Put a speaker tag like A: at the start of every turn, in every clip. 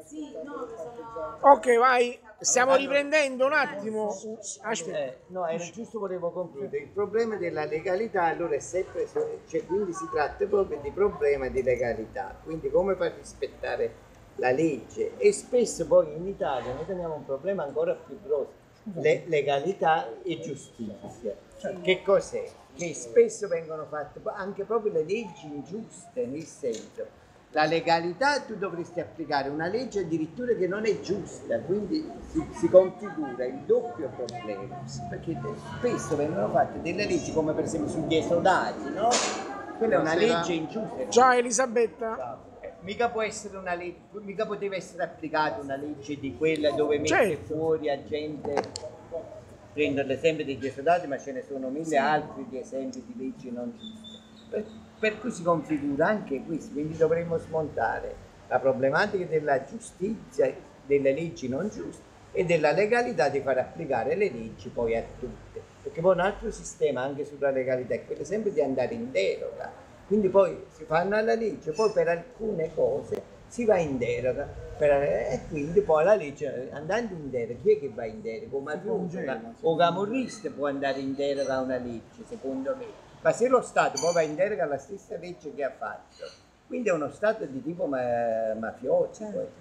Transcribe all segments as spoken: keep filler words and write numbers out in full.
A: Sì, no, sono...
B: Ok, vai, stiamo riprendendo un attimo. Aspetta.
C: Eh, no, era giusto, volevo concludere. Il problema della legalità allora è sempre, cioè, quindi si tratta proprio di problema di legalità, quindi come far rispettare la legge. E spesso poi in Italia noi teniamo un problema ancora più grosso, le, legalità e giustizia. Che cos'è? Che spesso vengono fatte anche proprio le leggi ingiuste, nel senso, la legalità tu dovresti applicare una legge addirittura che non è giusta, quindi si, si configura il doppio problema, perché spesso vengono fatte delle leggi come per esempio sugli esodati, no? Quella è una legge ingiusta.
B: Ciao Elisabetta.
C: Eh, Mica può essere una legge, mica poteva essere applicata una legge di quella dove mette
B: Certo.
C: fuori a gente, prendo l'esempio degli esodati, ma ce ne sono mille
A: Sì.
C: altri di esempi di leggi non giuste. Per, per cui si configura anche questo, quindi dovremmo smontare la problematica della giustizia, delle leggi non giuste e della legalità di far applicare le leggi poi a tutte. Perché poi un altro sistema anche sulla legalità è quello sempre di andare in deroga. Quindi poi si fanno alla legge, poi per alcune cose si va in deroga per, e quindi poi la legge, andando in deroga, chi è che va in deroga? Un mafioso o camorrista può andare in deroga a una legge, secondo me. Ma se lo Stato poi va in deroga alla stessa legge che ha fatto, quindi è uno Stato di tipo ma, mafioso.
A: Certo.
C: Poi.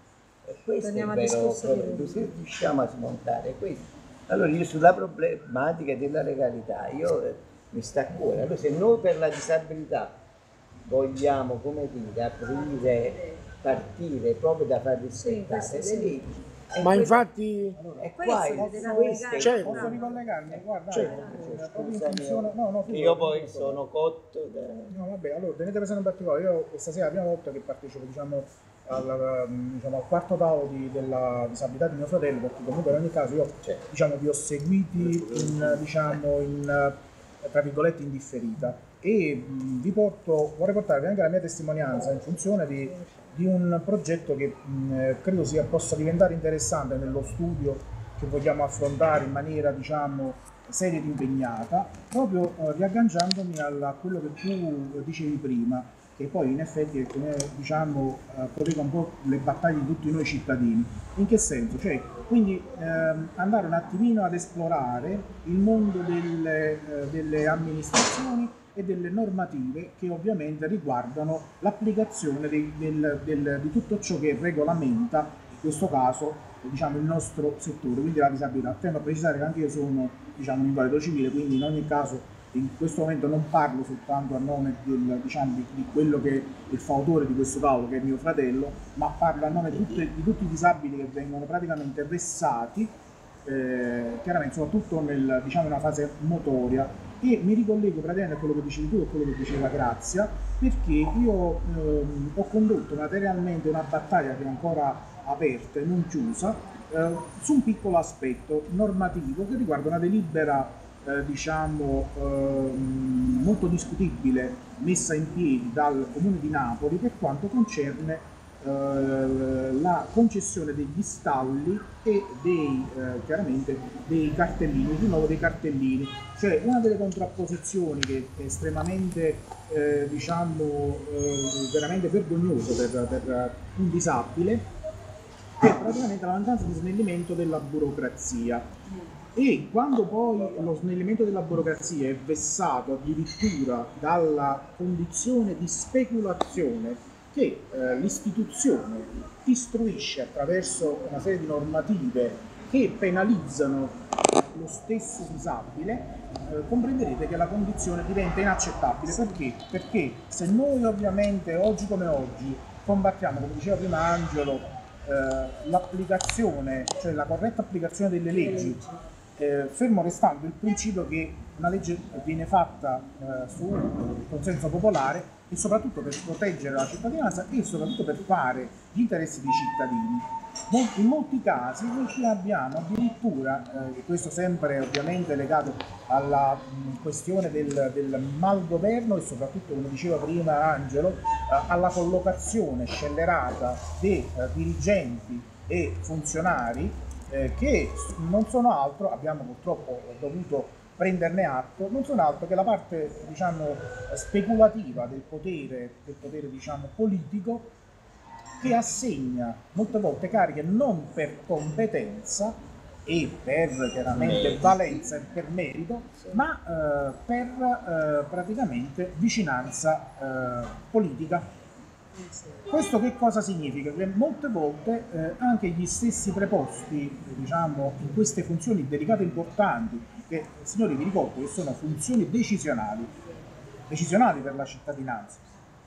C: E questo
A: Torniamo
C: è il
A: al
C: vero
A: discorso
C: problema,
A: di-
C: se riusciamo a smontare questo. Allora io sulla problematica della legalità, io eh, mi sta a cuore. Allora se noi per la disabilità vogliamo, come dire, aprire, partire proprio da far rispettare
A: questo
C: le
A: sì.
C: leggi, e
B: Ma
C: que-
B: infatti,
C: e
A: Questo
C: qua
A: è
C: il-
A: deve
C: questo è il
B: Certo.
D: Posso ricollegarmi? Guarda,
B: Cioè,
D: eh, proprio in
C: Scusami,
D: funzione... No, no,
C: che
D: figurati,
C: io poi
D: non
C: sono cotto da...
D: No, vabbè, allora tenete presente in particolare, io stasera è la prima volta che partecipo, diciamo, al, ehm, diciamo, al quarto tavolo di- della disabilità di mio fratello, perché comunque in ogni caso io,
C: Certo.
D: diciamo, vi ho seguiti in, diciamo, in, eh, tra virgolette, in differita e mh, vi porto, vorrei portarvi anche la mia testimonianza in funzione di, di un progetto che mh, credo sia, possa diventare interessante nello studio che vogliamo affrontare in maniera, diciamo, seria ed impegnata, proprio eh, riagganciandomi a quello che tu dicevi prima, che poi in effetti è, come, diciamo, eh, collega un po' le battaglie di tutti noi cittadini. In che senso? Cioè, quindi ehm, andare un attimino ad esplorare il mondo delle, eh, delle amministrazioni e delle normative che ovviamente riguardano l'applicazione dei- del- del- di tutto ciò che regolamenta, in questo caso, diciamo, il nostro settore, quindi la disabilità. Tengo a precisare che anche io sono, diciamo, un invalido civile, quindi in ogni caso in questo momento non parlo soltanto a nome del, diciamo, di, di quello che è il fautore di questo tavolo, che è mio fratello, ma parlo a nome di, tutte, di tutti i disabili che vengono praticamente vessati, eh, chiaramente soprattutto nel, diciamo, una fase motoria. E mi ricollego praticamente a quello che dicevi tu e quello che diceva Grazia, perché io ehm, ho condotto materialmente una battaglia che è ancora aperta e non chiusa, eh, su un piccolo aspetto normativo che riguarda una delibera eh, diciamo ehm, molto discutibile messa in piedi dal Comune di Napoli per quanto concerne eh, la concessione degli stalli e dei, eh, chiaramente dei cartellini, il rinnovo dei cartellini. Cioè una delle contrapposizioni che è estremamente eh, diciamo eh, veramente vergognoso per, per un disabile è praticamente la mancanza di snellimento della burocrazia. E quando poi lo snellimento della burocrazia è vessato addirittura dalla condizione di speculazione che eh, l'istituzione istruisce attraverso una serie di normative che penalizzano lo stesso disabile, eh, comprenderete che la condizione diventa inaccettabile. Perché? Perché se noi ovviamente oggi come oggi combattiamo, come diceva prima Angelo, eh, l'applicazione, cioè la corretta applicazione delle leggi, Eh, fermo restando il principio che una legge viene fatta eh, sul consenso popolare e soprattutto per proteggere la cittadinanza e soprattutto per fare gli interessi dei cittadini. Mol- In molti casi noi qui abbiamo addirittura, eh, e questo sempre ovviamente legato alla mh, questione del, del malgoverno e soprattutto, come diceva prima Angelo, eh, alla collocazione scellerata dei eh, dirigenti e funzionari eh, che non sono altro, abbiamo purtroppo dovuto prenderne atto, non sono altro che la parte, diciamo, speculativa del potere, del potere, diciamo, politico, che assegna molte volte cariche non per competenza e per chiaramente valenza e per merito, ma eh, per eh, praticamente vicinanza eh, politica. Questo che cosa significa? Che molte volte eh, anche gli stessi preposti, diciamo, in queste funzioni delicate e importanti, che signori vi ricordo che sono funzioni decisionali, decisionali per la cittadinanza,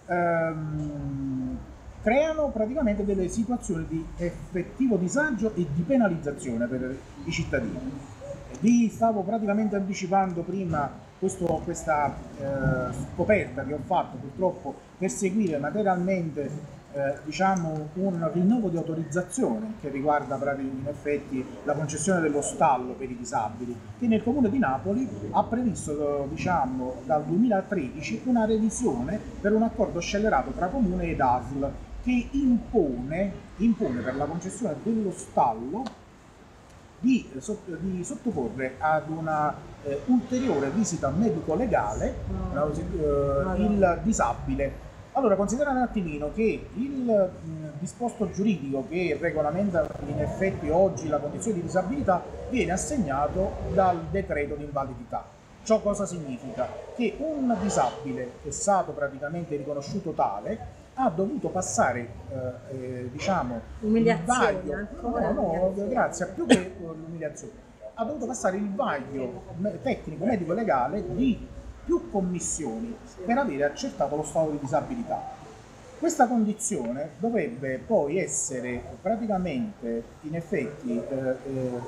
D: ehm, creano praticamente delle situazioni di effettivo disagio e di penalizzazione per i cittadini. Vi stavo praticamente anticipando prima questo, questa eh, scoperta che ho fatto purtroppo per seguire materialmente eh, diciamo un rinnovo di autorizzazione che riguarda in effetti la concessione dello stallo per i disabili, che nel comune di Napoli ha previsto diciamo dal duemilatredici una revisione per un accordo scellerato tra comune ed A S L che impone, impone per la concessione dello stallo Di, di sottoporre ad una eh, ulteriore visita medico-legale eh, il disabile. Allora, considerate un attimino che il mh, disposto giuridico che regolamenta in effetti oggi la condizione di disabilità viene assegnato dal decreto di invalidità. Ciò cosa significa? Che un disabile che è stato praticamente riconosciuto tale ha dovuto passare, eh, eh, diciamo, il vaglio, no, no, grazie, più che l'umiliazione, ha dovuto passare il vaglio tecnico, medico, legale di più commissioni per avere accertato lo stato di disabilità. Questa condizione dovrebbe poi essere praticamente, in effetti, eh, eh,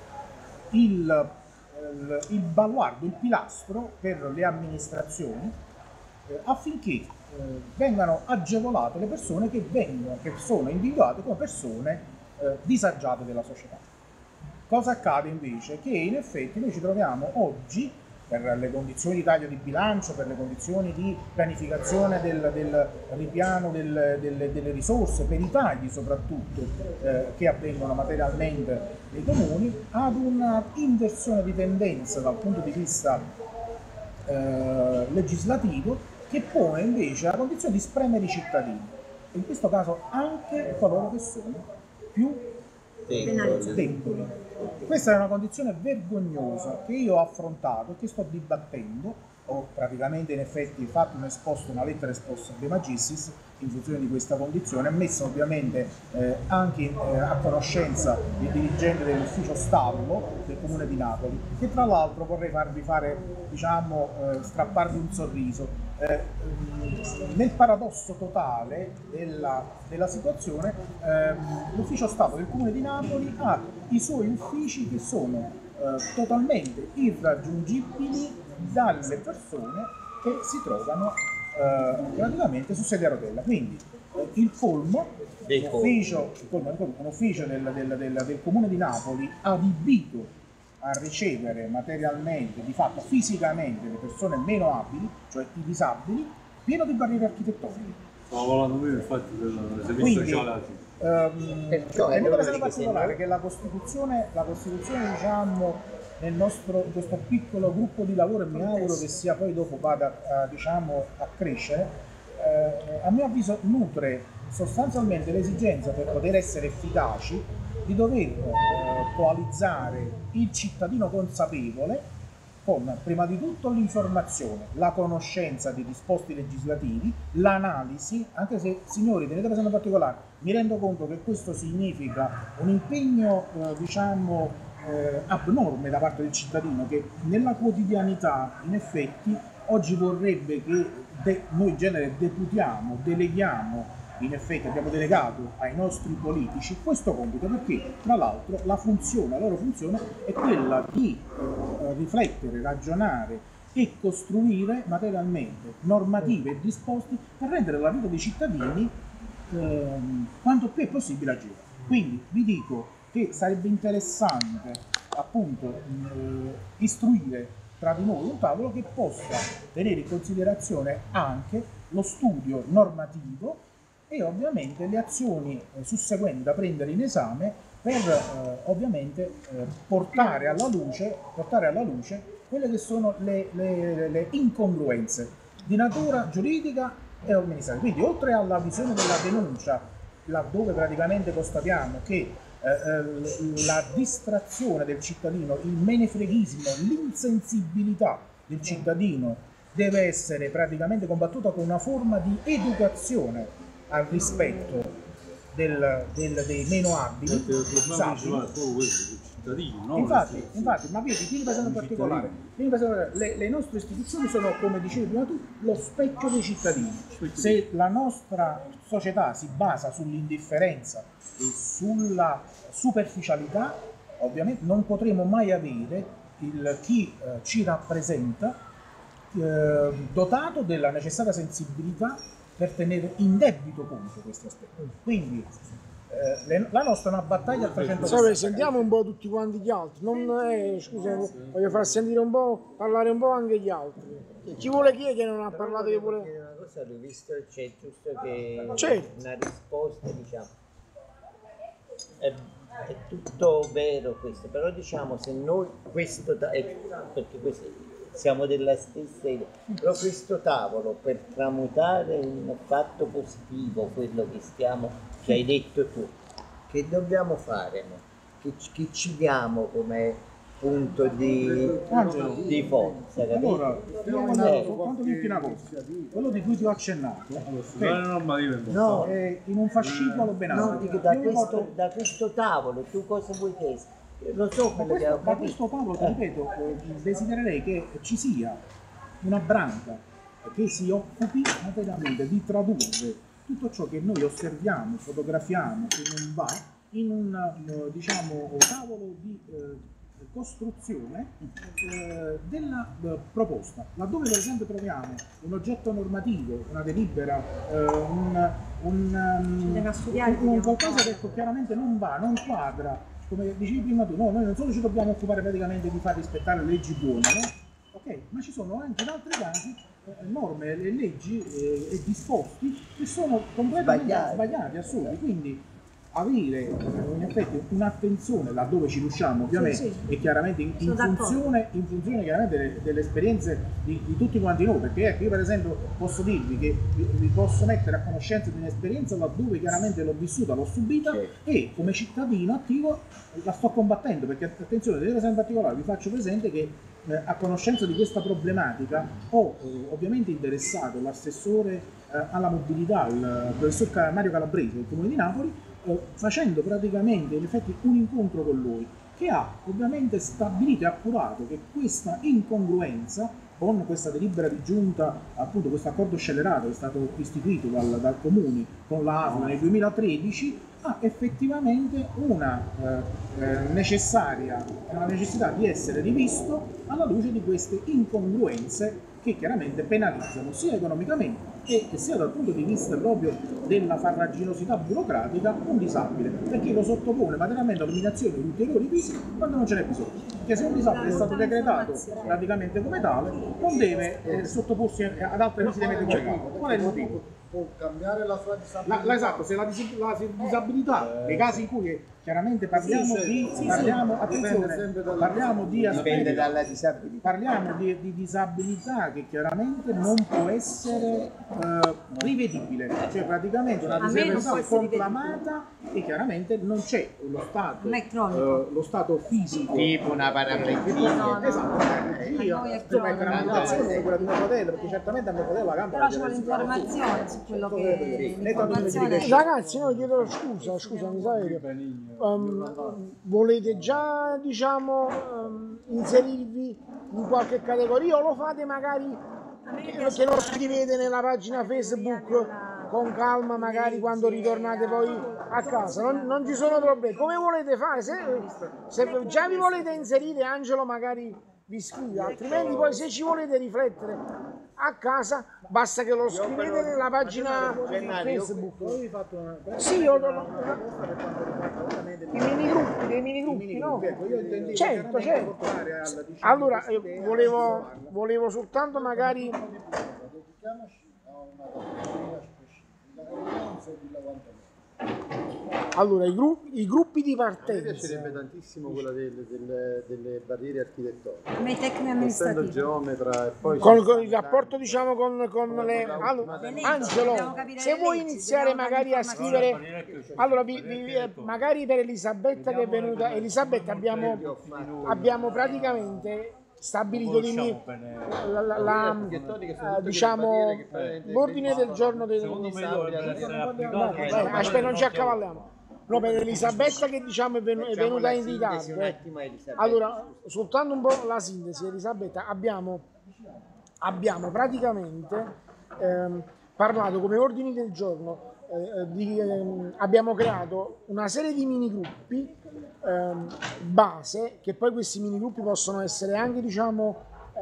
D: il, il, il baluardo, il pilastro per le amministrazioni eh, affinché Eh, vengano agevolate le persone che, vengono, che sono individuate come persone eh, disagiate della società. Cosa accade invece? Che in effetti noi ci troviamo oggi, per le condizioni di taglio di bilancio, per le condizioni di pianificazione del, del ripiano del, del, delle risorse, per i tagli soprattutto eh, che avvengono materialmente nei comuni, ad una inversione di tendenza dal punto di vista eh, legislativo, che pone invece la condizione di spremere i cittadini, in questo caso anche coloro che sono più deboli. Questa è una condizione vergognosa che io ho affrontato e che sto dibattendo. Ho praticamente in effetti fatto un esposto, una lettera esposta De Magistris in funzione di questa condizione, messa ovviamente eh, anche eh, a conoscenza il dirigente dell'ufficio stallo del comune di Napoli, che tra l'altro vorrei farvi fare, diciamo, eh, strapparvi un sorriso. Eh, nel paradosso totale della, della situazione, ehm, l'ufficio stallo del comune di Napoli ha i suoi uffici che sono eh, totalmente irraggiungibili dalle persone che si trovano eh, praticamente su sedia a rotella. Quindi eh, il colmo, un ufficio, il colmo, un ufficio del, del, del, del comune di Napoli adibito a ricevere materialmente, di fatto fisicamente, le persone meno abili, cioè i disabili, pieno di barriere architettoniche.
A: Stavo parlando io infatti del servizio
D: Quindi,
A: sociale.
C: Um,
D: è una cosa particolare che la Costituzione, la Costituzione diciamo, nel nostro in questo piccolo gruppo di lavoro, e mi auguro che sia poi dopo vada a, diciamo, a crescere, eh, a mio avviso nutre sostanzialmente l'esigenza, per poter essere efficaci, di dover eh, coalizzare il cittadino consapevole con prima di tutto l'informazione, la conoscenza dei disposti legislativi, l'analisi, anche se, signori, tenete presente in particolare, mi rendo conto che questo significa un impegno eh, diciamo eh, abnorme da parte del cittadino, che nella quotidianità in effetti oggi vorrebbe che de- noi in genere deputiamo, deleghiamo, in effetti abbiamo delegato ai nostri politici questo compito, perché tra l'altro la funzione, la loro funzione è quella di eh, riflettere, ragionare e costruire materialmente normative e disposti per rendere la vita dei cittadini eh, quanto più è possibile agevole. Quindi vi dico che sarebbe interessante appunto eh, istruire tra di noi un tavolo che possa tenere in considerazione anche lo studio normativo e ovviamente le azioni eh, susseguenti da prendere in esame per eh, ovviamente eh, portare alla luce, portare alla luce quelle che sono le, le, le incongruenze di natura giuridica e amministrativa. Quindi oltre alla visione della denuncia laddove praticamente constatiamo che eh, eh, la distrazione del cittadino, il menefreghismo, l'insensibilità del cittadino deve essere praticamente combattuta con una forma di educazione al rispetto del, del, dei meno abili.
A: Il problema
D: disabili.
A: principale è proprio questo, il cittadino, no?
D: Infatti, infatti, ma vedi, tieni presente in particolare, tieni presente, le, le nostre istituzioni sono, come dicevi prima tu, lo specchio dei cittadini. Se la nostra società si basa sull'indifferenza e sulla superficialità, ovviamente non potremo mai avere il, chi eh, ci rappresenta eh, dotato della necessaria sensibilità per tenere in debito conto questi aspetti. Quindi eh, le, la nostra è una battaglia a trecentosessanta.
B: Sapete, sentiamo un po' tutti quanti gli altri. Non è, scusa, voglio far sentire un po', parlare un po' anche gli altri. Chi vuole chi è che non ha parlato? Che vuole...
C: Una cosa, l'ho visto, c'è giusto che
B: Certo.
C: una risposta, diciamo, è, è tutto vero questo, però diciamo se noi questo, ta- è, perché questo, siamo della stessa idea, però questo tavolo per tramutare in fatto positivo quello che stiamo, che hai detto tu, che dobbiamo fare? No? Che, che ci diamo come punto di,
D: Angelo,
C: di forza, capito?
D: allora, dobbiamo andare soltanto dirti una cosa, quello di cui ti ho accennato,
A: Non è normativa,
C: No,
D: è in un fascicolo ben
C: no,
D: alto.
C: dico, da,
D: Io
C: questo,
D: porto-
C: da questo tavolo tu cosa vuoi che lo so
D: Da
C: quello che ho
D: questo, da
C: capito.
D: questo tavolo, ti ripeto, eh, desidererei che ci sia una branca che si occupi materialmente di tradurre tutto ciò che noi osserviamo, fotografiamo, che non va, in un eh, diciamo, tavolo di eh, costruzione eh, della eh, proposta. Laddove per esempio troviamo un oggetto normativo, una delibera, eh, un, un, um, un, un qualcosa che ecco, chiaramente non va, non quadra, come dicevi prima tu, no, noi non solo ci dobbiamo occupare praticamente di far rispettare le leggi buone, no? Ok, ma ci sono anche in altri casi eh, norme e leggi eh, e disposti che sono completamente
C: Sbagliati.
D: sbagliati, assurdi, quindi avere eh, in effetti un'attenzione laddove ci riusciamo ovviamente
E: Sì, sì.
D: e chiaramente in, in
E: Sono
D: funzione, in funzione chiaramente delle, delle esperienze di, di tutti quanti noi, perché ecco io per esempio posso dirvi che vi, vi posso mettere a conoscenza di un'esperienza laddove chiaramente l'ho vissuta, l'ho subita
C: Sì.
D: e come cittadino attivo la sto combattendo, perché attenzione, per esempio in particolare vi faccio presente che eh, a conoscenza di questa problematica ho eh, ovviamente interessato l'assessore eh, alla mobilità, il professor Ca- Mario Calabrese del Comune di Napoli, eh, facendo praticamente in effetti un incontro con lui che ha ovviamente stabilito e appurato che questa incongruenza con questa delibera di giunta, appunto questo accordo scellerato che è stato istituito dal, dal Comune con la A S L nel duemilatredici, ha effettivamente una eh, eh, necessaria, una necessità di essere rivisto alla luce di queste incongruenze che chiaramente penalizzano sia economicamente e sia dal punto di vista proprio della farraginosità burocratica un disabile, perché lo sottopone materialmente all'eliminazione di ulteriori pesi quando non ce n'è bisogno. Perché se un disabile è stato decretato praticamente come tale, non deve eh, sottoporsi ad altre visite mediche. Qual è il motivo?
F: Può cambiare la sua disabilità.
D: La, la- esatto, se la, dis- la disabilità, nei casi in cui chiaramente parliamo
F: Sì, sì,
D: di,
F: sì,
D: parliamo,
F: sì.
D: attenzione,
F: Dipende sempre dalla-
D: parliamo di
C: Dipende
D: aspetti,
C: dalla disabilità.
D: parliamo di, di disabilità che chiaramente non può essere eh, rivedibile, cioè praticamente una
E: A me non
D: disabilità
E: può essere
D: conclamata e chiaramente non c'è lo stato,
E: Non è cronico.
D: eh, lo stato fisico.
C: Tipo una paraplegia.
E: No, no.
D: Esatto,
E: A
D: io
E: noi è
D: devo mettere una
E: cronico.
D: mutazione come quella di mio fratello, perché certamente a mio fratello la gamba
E: Però
D: la
E: ci vuole
D: deve
E: informazione su quello che
D: Lei quando mi dice
E: l'informazione
D: che-
B: Ragazzi, no, chiedo scusa, scusa, mi sai che um, volete già, diciamo, um, inserirvi in qualche categoria o lo fate magari che, che lo scrivete nella pagina Facebook con calma, magari quando ritornate poi a casa? Non, non ci sono problemi. Come volete fare? Se, se già vi volete inserire, Angelo magari vi scrive, altrimenti poi se ci volete riflettere a casa basta che lo scrivete nella pagina Facebook.
D: Avevi fatto una,
B: Sì, io
D: una
B: no.
D: proposta per quanto riguarda ovviamente
B: I mini gruppi, dei mini
D: i
B: gruppi,
D: mini
B: no?
D: gruppi, ecco, io intendevo
B: Certo,
D: chiaramente
B: certo.
D: portare al, diciamo,
B: Allora,
D: questa
B: eh,
D: idea,
B: volevo, volevo soltanto magari...
F: Dedichiamoci a una categoria specifica e non servirla quanto meno.
B: Allora, i gruppi, i gruppi di
F: A me piacerebbe
B: partenza.
F: tantissimo quella delle, delle, delle barriere architettoniche.
E: Come tecniche
F: Essendo
E: amministrative.
F: geometra e poi...
B: Con,
F: ci
B: con
F: sono
B: il rapporto
F: tanti-
B: diciamo con, con le allora,
E: Le leggi,
B: Angelo,
E: dobbiamo capire
B: se
E: le
B: vuoi
E: leggi,
B: iniziare
E: dobbiamo
B: magari a
E: dare
B: scrivere allora vi- vi- vi- magari per Elisabetta che è venuta Elisabetta abbiamo, abbiamo praticamente stabilito di me la, la- la- eh, diciamo l'ordine del giorno del
A: Secondo me dovrebbe essere applicato.
B: Vai, vai, aspetta non ci accavalliamo. No, per Elisabetta che diciamo è venu- è
C: Facciamo
B: venuta
C: la
B: in
C: sintesi
B: ritardo
C: un
B: eh.
C: attimo, Elisabetta.
B: Allora, soltanto un po' la sintesi, Elisabetta, abbiamo, abbiamo praticamente ehm, parlato come ordini del giorno, eh, di, ehm, abbiamo creato una serie di mini gruppi ehm, base, che poi questi mini gruppi possono essere anche, diciamo, eh,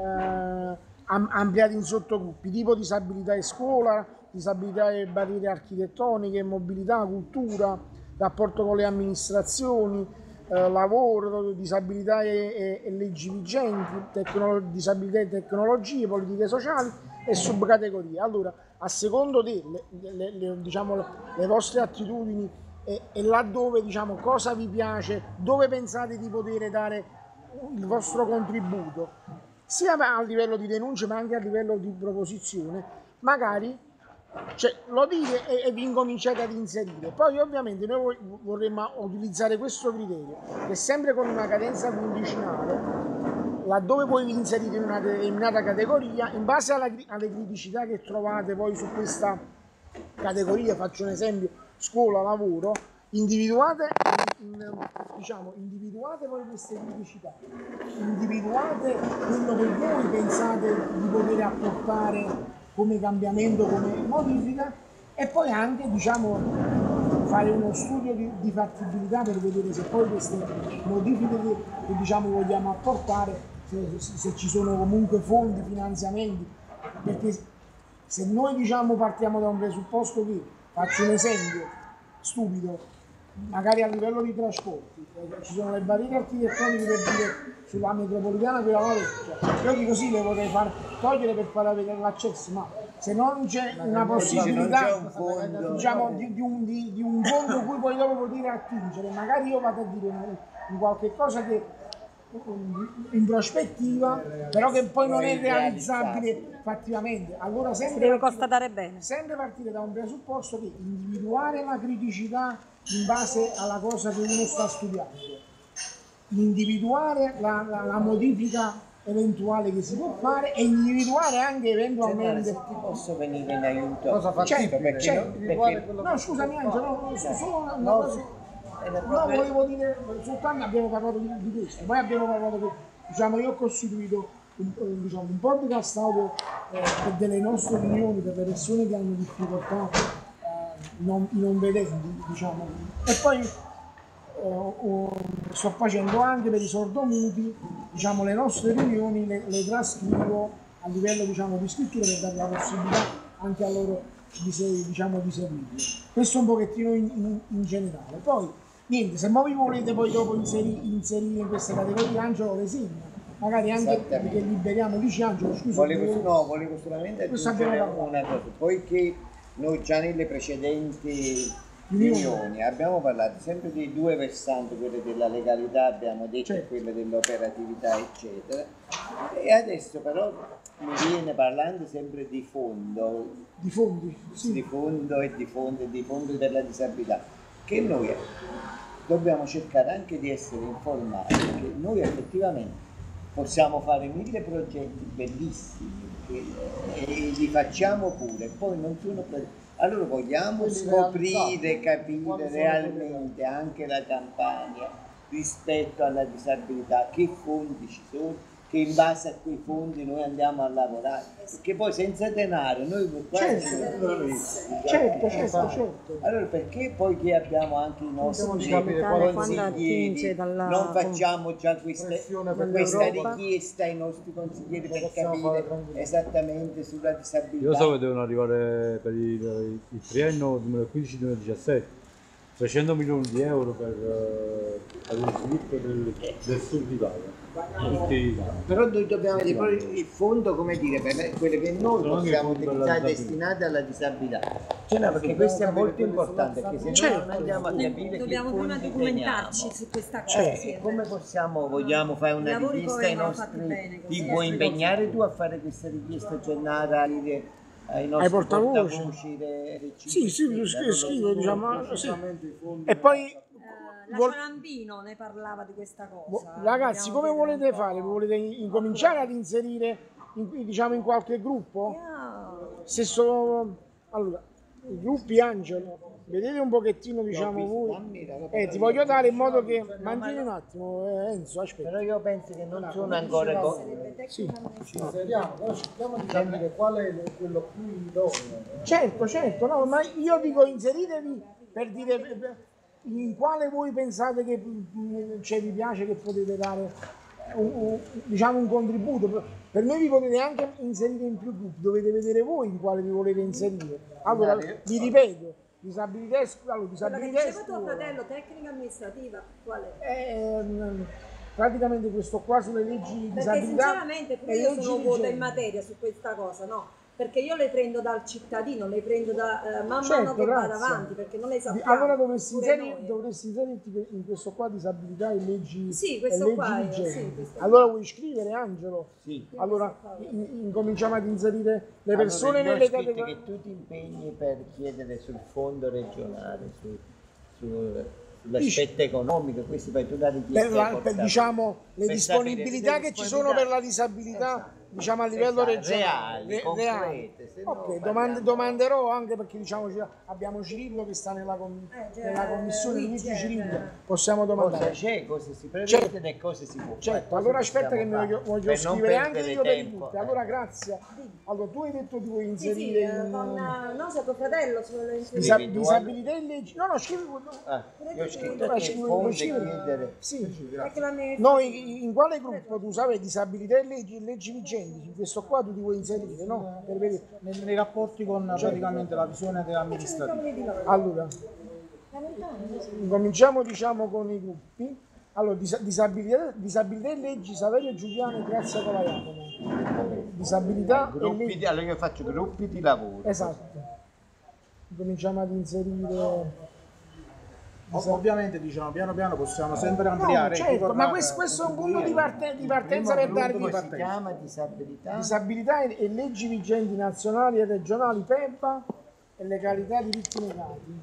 B: am- ampliati in sottogruppi, tipo disabilità e scuola, disabilità e barriere architettoniche, mobilità, cultura, rapporto con le amministrazioni, eh, lavoro, disabilità e, e- e leggi vigenti, tecnolo- disabilità e tecnologie, politiche sociali e subcategorie. Allora, a secondo delle le, le- diciamo, le vostre attitudini e, e laddove diciamo, cosa vi piace, dove pensate di poter dare il vostro contributo, sia a livello di denunce ma anche a livello di proposizione, magari cioè, lo dite e, e vi incominciate ad inserire. Poi ovviamente noi vo- vorremmo utilizzare questo criterio che sempre con una cadenza quindicinale, laddove voi vi inserite in una determinata categoria, in base alla cri- alle criticità che trovate poi su questa categoria, faccio un esempio, scuola, lavoro, individuate, in- diciamo, individuate voi queste criticità, individuate quello che voi pensate di poter apportare come cambiamento, come modifica e poi anche diciamo, fare uno studio di, di fattibilità per vedere se poi queste modifiche che, che diciamo, vogliamo apportare, se, se ci sono comunque fondi, finanziamenti, perché se noi diciamo, partiamo da un presupposto che, faccio un esempio stupido, magari a livello di trasporti, eh, ci sono le barriere architettoniche per dire sulla metropolitana quella la vecchia, io dico sì le vorrei far togliere per far avere l'accesso, ma se non c'è una possibilità
C: c'è un fondo.
B: diciamo, di, di un, di, di un fondo cui poi dopo poter attingere, magari io vado a dire un, un qualche cosa che in prospettiva, però che poi non è realizzabile fattivamente, allora
E: Si
B: sempre
E: deve
B: partire-
E: constatare bene.
B: sempre partire da un presupposto che individuare la criticità in base alla cosa che uno sta studiando, individuare la, la- la modifica eventuale che si può fare e individuare anche
C: Generale,
B: eventualmente
C: se ti posso venire in aiuto.
F: Cosa fattibile?
B: Certo,
C: perché,
B: certo.
C: no- perché
B: no scusami Angelo, no, no, solo una, una
C: No,
B: cosa
C: è una
B: no,
C: cosa-
B: volevo dire soltanto abbiamo parlato di, di questo, poi abbiamo parlato che diciamo io ho costituito un, un, diciamo, un podcast audio eh, per delle nostre riunioni per le persone che hanno difficoltà eh, non, i non vedenti diciamo e poi eh, ho- sto facendo anche per i sordomuti diciamo le nostre riunioni le, le trascrivo a livello diciamo di scrittura per dare la possibilità anche a loro di, se, diciamo, di seguirli. Questo un pochettino in, in, in generale. Poi niente, se voi volete poi dopo inseri- inserire in questa categoria Angelo le segna, magari anche
C: Esattamente.
B: perché liberiamo, dici Angelo, scusa.
C: Volevo,
B: volevo-
C: no, volevo solamente
B: Questo
C: aggiungere
B: abbiamo parlato.
C: una cosa, poiché noi già nelle precedenti
B: Riunioni.
C: riunioni abbiamo parlato sempre di due versanti, quelle della legalità, abbiamo detto, e
B: Certo.
C: quelle dell'operatività, eccetera. E adesso però mi viene parlando sempre di fondo,
B: di fondi,
C: di
B: sì.
C: fondo e di fondo, di fondo per la disabilità, che noi dobbiamo cercare anche di essere informati, che noi effettivamente possiamo fare mille progetti bellissimi che, e li facciamo pure, poi non sono progetti. Allora vogliamo
F: Quelli
C: scoprire,
F: realizzati.
C: capire
F: Quali sono
C: realmente anche la Campania rispetto alla disabilità, che fondi ci sono, che in base a quei fondi noi andiamo a lavorare, perché poi senza denaro noi
B: Certo. Certo, certo, certo.
C: allora perché poi che abbiamo anche i nostri
E: Fondamentale quando
C: consiglieri
E: attinge dalla-
C: non facciamo già queste,
F: Pressione per
C: questa
E: l'Europa.
C: richiesta ai nostri consiglieri per
F: Lo possiamo fare
C: capire
F: tranquilli.
C: esattamente sulla disabilità?
A: Io so che devono arrivare per il, il triennio duemilaquindici duemiladiciassette trecento milioni di euro per, eh, per lo sviluppo del, del sud Italia. tutti
C: Però noi dobbiamo vedere poi il fondo, come dire, per quelle che noi
A: Sono anche
C: possiamo
A: fondo
C: utilizzare
A: alla
C: destinate alla disabilità. Cioè, no, perché questo è molto importante, perché se
B: Certo.
C: noi non andiamo a capire che
E: Dobbiamo prima
C: fondi
E: documentarci
C: teniamo.
E: su questa cosa.
C: Cioè,
E: sì, è
C: come
E: vero.
C: possiamo, vogliamo fare una
E: I lavori
C: richiesta
E: poi
C: ai
E: vanno fatti
C: nostri,
E: bene, così.
C: ti puoi impegnare tu a fare questa richiesta giornata ai, ai nostri
B: portavoce?
C: portavoci de- dei
B: Sì, sì,
C: cinque Stelle,
B: scrivo, scrivo, diciamo, sì.
F: fondi.
B: E poi,
E: Eh, la
B: vuol-
E: Cialambino ne parlava di questa
B: vo-
E: cosa.
B: ragazzi,
E: Dobbiamo
B: come
E: chiedere
B: volete
E: un po'.
B: fare? Volete in- incominciare ad inserire, in, diciamo, in qualche gruppo?
E: Yeah.
B: Stesso, allora, i gruppi Angelo, vedete un pochettino, diciamo, voi. Eh, ti voglio dare in modo che, mantieni un attimo, eh, Enzo, aspetta.
C: Però io penso che non sono ancora co-
B: Sì.
F: Ci inseriamo, però cerchiamo di capire qual è quello più idoneo.
B: Certo, certo, no, ma io dico inseritevi per dire eh, in quale voi pensate che mm, cioè, vi piace, che potete dare un, un- diciamo un contributo. Per me vi potete anche inserire in più gruppi, dovete vedere voi in quale vi volete inserire. Allora, vi ripeto, disabilità, es- allora,
E: Quello che
B: disabilità
E: diceva tuo
B: esclusa.
E: fratello, tecnica amministrativa, qual è?
B: Ehm, praticamente questo qua sulle leggi di
E: Perché
B: disabilità
E: sinceramente pure
B: e
E: io
B: leggi
E: sono vuota in
B: vigenti.
E: materia su questa cosa, no? Perché io le prendo dal cittadino, le prendo da eh, man
B: Certo,
E: mano che vado
B: grazie.
E: avanti, perché non le
B: Di-
E: sappiamo.
B: Allora dovresti,
E: pure
B: inseri-
E: noi.
B: dovresti inserirti in questo qua disabilità e leggi,
E: Sì,
B: e
E: questo
B: leggi
E: qua, eh,
B: vigenti.
E: sì, questo
B: Allora vuoi scrivere, Angelo?
C: Sì.
B: Allora in- incominciamo ad inserire le persone
C: Allora, io ho
B: nelle
C: scritto
B: categorie.
C: che tu ti impegni per chiedere sul fondo regionale, su, su- sull'aspetto economico, questi poi tu la richiesta
B: Per, la-
C: hai
B: per,
C: portato.
B: diciamo le
C: Per
B: disponibilità
C: sapere le
B: che ci sono per la
C: disponibilità.
B: disabilità,
C: Esatto.
B: diciamo a livello
C: Esatto,
B: regionale,
C: reali,
B: re-
C: concrete, se no
B: Ok,
C: parliamo-
B: domande- domanderò anche perché diciamo ci- abbiamo Cirillo che sta nella, com-
E: Eh, già,
B: nella commissione,
E: Luigi,
B: Luigi
E: eh,
B: Cirillo,
E: eh.
B: possiamo
C: Cosa
B: domandare.
C: c'è, cosa si prevede
B: Certo.
C: e cosa si può fare.
B: Certo,
C: cosa
B: allora aspetta
C: possiamo
B: che mi
C: fare,
B: voglio, voglio
C: per non
B: scrivere anche
C: perdere
B: io per i
C: tempo.
B: tutti. Allora
C: Eh.
B: grazie. Allora tu hai detto ti vuoi
E: Sì, sì,
B: inserire
E: eh,
B: in
E: con, eh, no, se tuo fratello se lo
B: disa-
E: inserisci.
C: Individuale.
B: disabilità e leggi. No, no, scrivi quello.
C: Ah, io ho scritto
B: Allora,
C: che
B: scrivi-
C: fondi
B: vuoi scrivere?
C: chiedere.
B: Sì.
E: Tecnica amministrativa.
B: Noi in quale gruppo tu sai disabilità e leggi, leggi vigenti? In questo qua tu ti vuoi inserire, no? Per vedere.
D: Nei, nei rapporti con praticamente la visione dell'amministrativa.
B: Allora, cominciamo diciamo con i gruppi. Allora, dis- disabilità, disabilità e leggi Saverio Giuliano e Grazia Colajacomo. Disabilità e
C: Gruppi
B: leggi.
C: di, allora io faccio gruppi di lavoro.
B: Esatto. Cominciamo ad inserire.
D: Ov- Ovviamente diciamo piano piano possiamo sempre
B: No,
D: ampliare.
B: certo,
D: ricordare-
B: ma questo, questo è un punto di, parte- di partenza per darvi
C: Come si chiama disabilità?
B: disabilità e, e leggi vigenti nazionali e regionali P E B A e legalità diritti negati.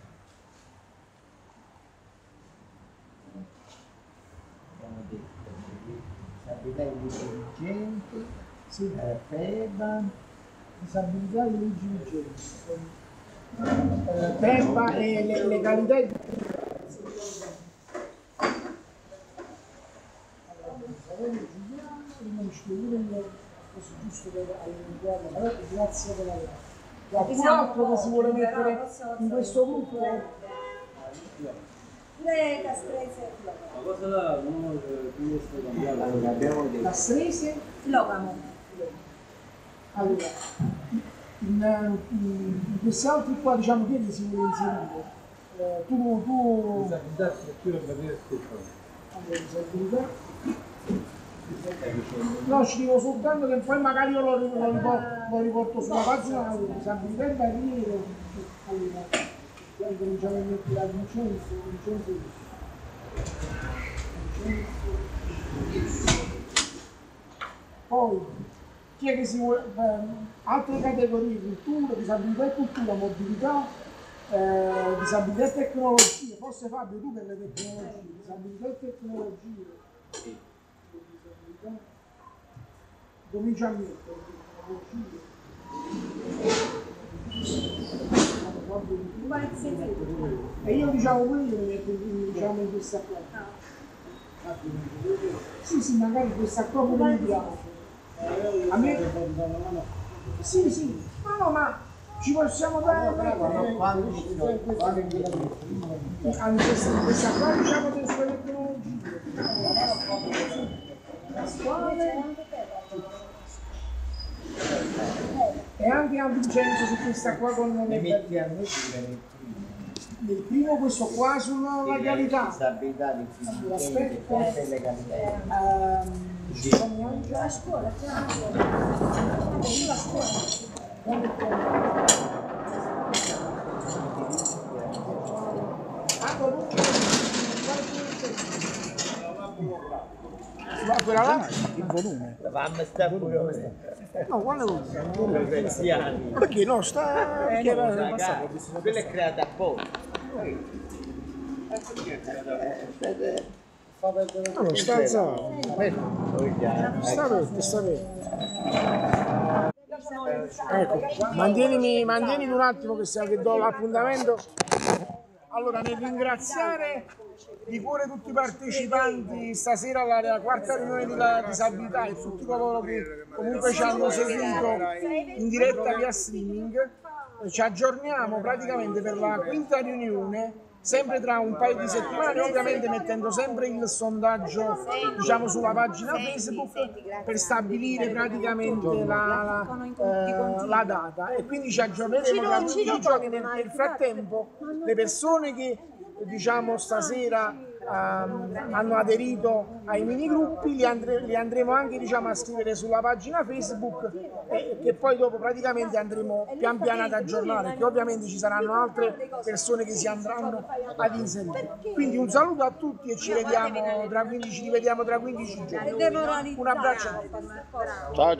C: Abbiamo detto disabilità e leggi vigenti,
B: Sì,
C: eh, P E B A,
B: disabilità e leggi vigenti. Eh, P E B A e le- legalità e diritti negati. Allora, Saverio Giuliano, riconosco pure il così giusto per all'interno, però grazie per la qualcun altro che si vuole mettere in questo gruppo?
E: Le castrese
A: Ma cosa da uno che tu stai cambiando?
C: allora abbiamo detto
B: Castrese?
E: filogamo.
B: Allora, in, in, in questi altri qua diciamo chi è che si vuole inserire? Eh, tu, tu,
A: Disabilità, struttura, barriere speciali.
B: allora, disabilità. No, ci dico soltanto che poi magari io lo, lo, riporto, lo riporto sulla pagina, allora, disabilità e barriere. Allora, poi cominciamo a mettere la Vincenzo, Vincenzo. Vincenzo. Poi, chi è che si vuole, eh, altre categorie, cultura, disabilità e cultura, mobilità, eh, disabilità e tecnologie, forse Fabio tu per le tecnologie, disabilità e tecnologie, disabilità, comincia a mettere tecnologie,
E: Guarda, sì, sì.
B: e io diciamo pure io mi metto in, diciamo, in questa qua. Sì, sì, magari questa qua pure mi piace. A me? Sì, sì, no, no, ma ci possiamo dare mettere
C: quando iniziò, quando iniziò.
B: anche questa, questa qua diciamo delle sue tecnologie. Pasquale e anche a Vincenzo su questa qua con
C: Ne
B: le
C: metti a noi pure nel primo.
B: il primo questo qua sulla legalità.
C: Disabilità, difficoltà, e legalità.
B: Ehm,
E: La scuola, c'è una scuola. La scuola.
B: Ma quella là?
D: Il volume.
C: La mamma sta pure.
B: No, quale volume?
C: Graziani.
B: Perché no, sta...
C: Eh,
B: perché
C: no,
B: era-
C: la gara, quella è creata apposta.
B: no, no, sta alzato. Sta aperto, sta aperto. Ecco, mantienimi, mantienimi un attimo che, sia, che do l'appuntamento. Allora, nel ringraziare di cuore tutti i partecipanti stasera alla quarta riunione della disabilità e tutti coloro che comunque ci hanno seguito in diretta via streaming, ci aggiorniamo praticamente per la quinta riunione sempre tra un paio di settimane, ovviamente mettendo sempre il sondaggio, diciamo, sulla pagina Facebook per stabilire praticamente la, la, eh, la data, e quindi ci aggiorneremo tra tutti i giorni. Nel, nel frattempo le persone che, diciamo, stasera ehm, hanno aderito ai mini gruppi li, andre, li andremo anche, diciamo, a scrivere sulla pagina Facebook, e che poi dopo praticamente andremo pian piano ad aggiornare, che ovviamente ci saranno altre persone che si andranno ad inserire. Quindi un saluto a tutti e ci vediamo tra quindici, ci rivediamo tra quindici giorni. Un abbraccio a tutti.
F: Ciao.